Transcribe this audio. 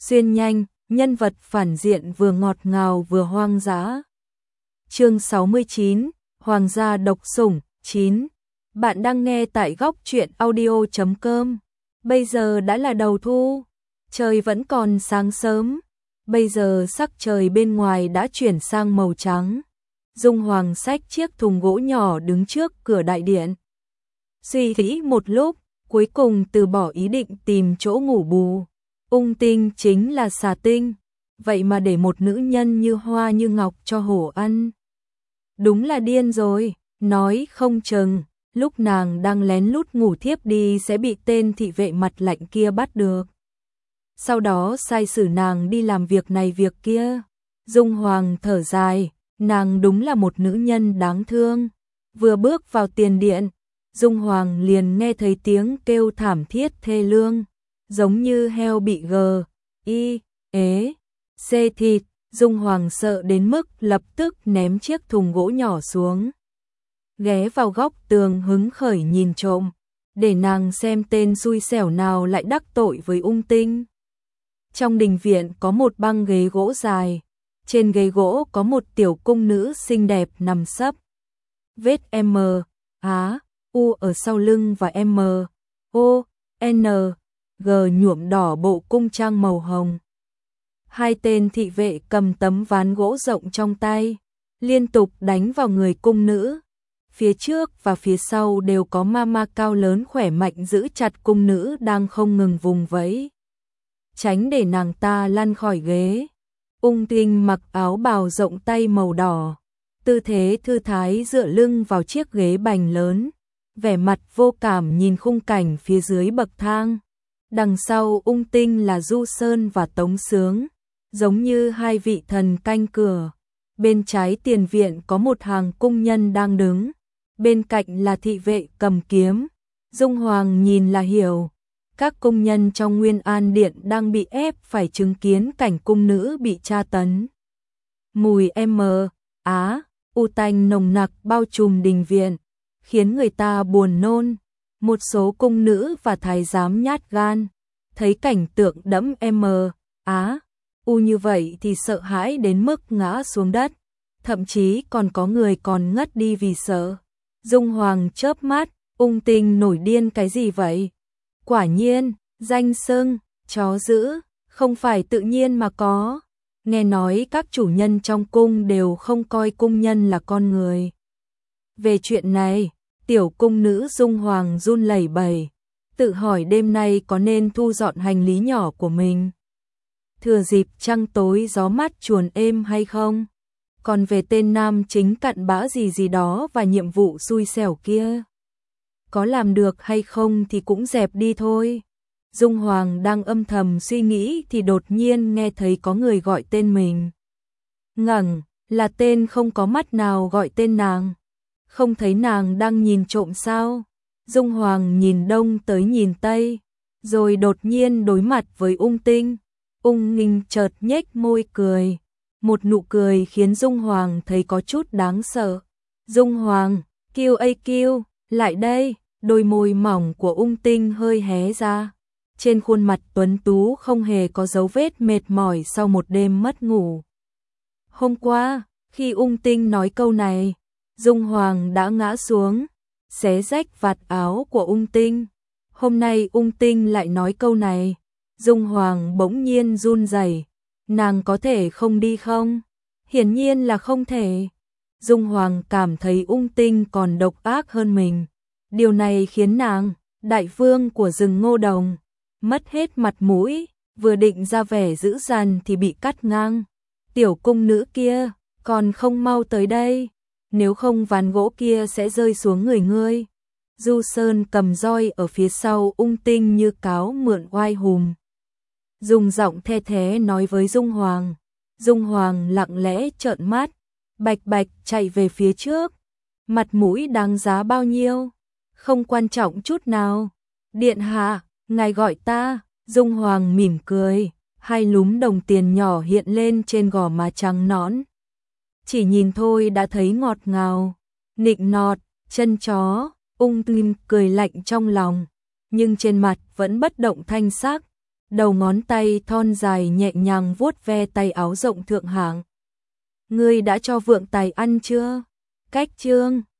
xuyên nhanh, nhân vật phản diện vừa ngọt ngào vừa hoang dã. Chương 69, Hoàng gia độc sủng 9. Bạn đang nghe tại góc truyện audio.com. Bây giờ đã là đầu thu, trời vẫn còn sáng sớm. Bây giờ sắc trời bên ngoài đã chuyển sang màu trắng. Dung Hoàng xách chiếc thùng gỗ nhỏ đứng trước cửa đại điện. Suy nghĩ một lúc, cuối cùng từ bỏ ý định tìm chỗ ngủ bù. Ung Tinh chính là xà tinh, vậy mà để một nữ nhân như Hoa như Ngọc cho hổ ăn. Đúng là điên rồi, nói không chừng, lúc nàng đang lén lút ngủ thiếp đi sẽ bị tên thị vệ mặt lạnh kia bắt được. Sau đó sai xử nàng đi làm việc này việc kia. Dung Hoàng thở dài, nàng đúng là một nữ nhân đáng thương. Vừa bước vào tiền điện, Dung Hoàng liền nghe thấy tiếng kêu thảm thiết thê lương, giống như heo bị xê thịt. Dung Hoàng sợ đến mức lập tức ném chiếc thùng gỗ nhỏ xuống, ghé vào góc tường hứng khởi nhìn trộm, để nàng xem tên xui xẻo nào lại đắc tội với Ung Tinh. Trong đình viện có một băng ghế gỗ dài, trên ghế gỗ có một tiểu cung nữ xinh đẹp nằm sấp. Vết U ở sau lưng và G nhuộm đỏ bộ cung trang màu hồng. Hai tên thị vệ cầm tấm ván gỗ rộng trong tay, liên tục đánh vào người cung nữ. Phía trước và phía sau đều có mama cao lớn khỏe mạnh giữ chặt cung nữ đang không ngừng vùng vẫy, tránh để nàng ta lăn khỏi ghế. Ung Tinh mặc áo bào rộng tay màu đỏ, tư thế thư thái dựa lưng vào chiếc ghế bành lớn, vẻ mặt vô cảm nhìn khung cảnh phía dưới bậc thang. Đằng sau Ung Tinh là Du Sơn và Tống Sướng, giống như hai vị thần canh cửa. Bên trái tiền viện có một hàng cung nhân đang đứng, bên cạnh là thị vệ cầm kiếm. Dung Hoàng nhìn là hiểu, các cung nhân trong Nguyên An Điện đang bị ép phải chứng kiến cảnh cung nữ bị tra tấn. Mùi U tanh nồng nặc bao trùm đình viện, khiến người ta buồn nôn. Một số cung nữ và thái giám nhát gan, thấy cảnh tượng đẫm U như vậy thì sợ hãi đến mức ngã xuống đất, thậm chí còn có người còn ngất đi vì sợ. Dung Hoàng chớp mắt, Ung Tinh nổi điên cái gì vậy? Quả nhiên, danh xưng chó dữ không phải tự nhiên mà có. Nghe nói các chủ nhân trong cung đều không coi cung nhân là con người. Về chuyện này, tiểu cung nữ Dung Hoàng run lẩy bẩy, tự hỏi đêm nay có nên thu dọn hành lý nhỏ của mình, thừa dịp trăng tối gió mát chuồn êm hay không. Còn về tên nam chính cặn bã gì đó và nhiệm vụ xui xẻo kia, có làm được hay không thì cũng dẹp đi thôi. Dung Hoàng đang âm thầm suy nghĩ thì đột nhiên nghe thấy có người gọi tên mình. Ngẩng, là tên không có mắt nào gọi tên nàng. Không thấy nàng đang nhìn trộm sao? Dung Hoàng nhìn đông tới nhìn tây, rồi đột nhiên đối mặt với Ung Tinh. Ung Nghinh chợt nhếch môi cười, một nụ cười khiến Dung Hoàng thấy có chút đáng sợ. Dung Hoàng, kêu, lại đây. Đôi môi mỏng của Ung Tinh hơi hé ra, trên khuôn mặt tuấn tú không hề có dấu vết mệt mỏi sau một đêm mất ngủ. Hôm qua, khi Ung Tinh nói câu này, Dung Hoàng đã ngã xuống, xé rách vạt áo của Ung Tinh. Hôm nay Ung Tinh lại nói câu này, Dung Hoàng bỗng nhiên run rẩy. Nàng có thể không đi không? Hiển nhiên là không thể. Dung Hoàng cảm thấy Ung Tinh còn độc ác hơn mình. Điều này khiến nàng, đại vương của rừng Ngô Đồng, mất hết mặt mũi, vừa định ra vẻ dữ dằn thì bị cắt ngang. Tiểu cung nữ kia, còn không mau tới đây, nếu không ván gỗ kia sẽ rơi xuống người ngươi. Du Sơn cầm roi ở phía sau Ung Tinh như cáo mượn oai hùm, dùng giọng the thé nói với Dung Hoàng. Dung Hoàng lặng lẽ trợn mắt, bạch bạch chạy về phía trước. Mặt mũi đáng giá bao nhiêu? Không quan trọng chút nào. Điện hạ, ngài gọi ta. Dung Hoàng mỉm cười, hai lúm đồng tiền nhỏ hiện lên trên gò má trắng nõn. Chỉ nhìn thôi đã thấy ngọt ngào. Nịnh nọt, chân chó. Ung Tinh cười lạnh trong lòng, nhưng trên mặt vẫn bất động thanh sắc. đầu ngón tay thon dài nhẹ nhàng vuốt ve tay áo rộng thượng hạng. Ngươi đã cho Vượng Tài ăn chưa? Cách Trương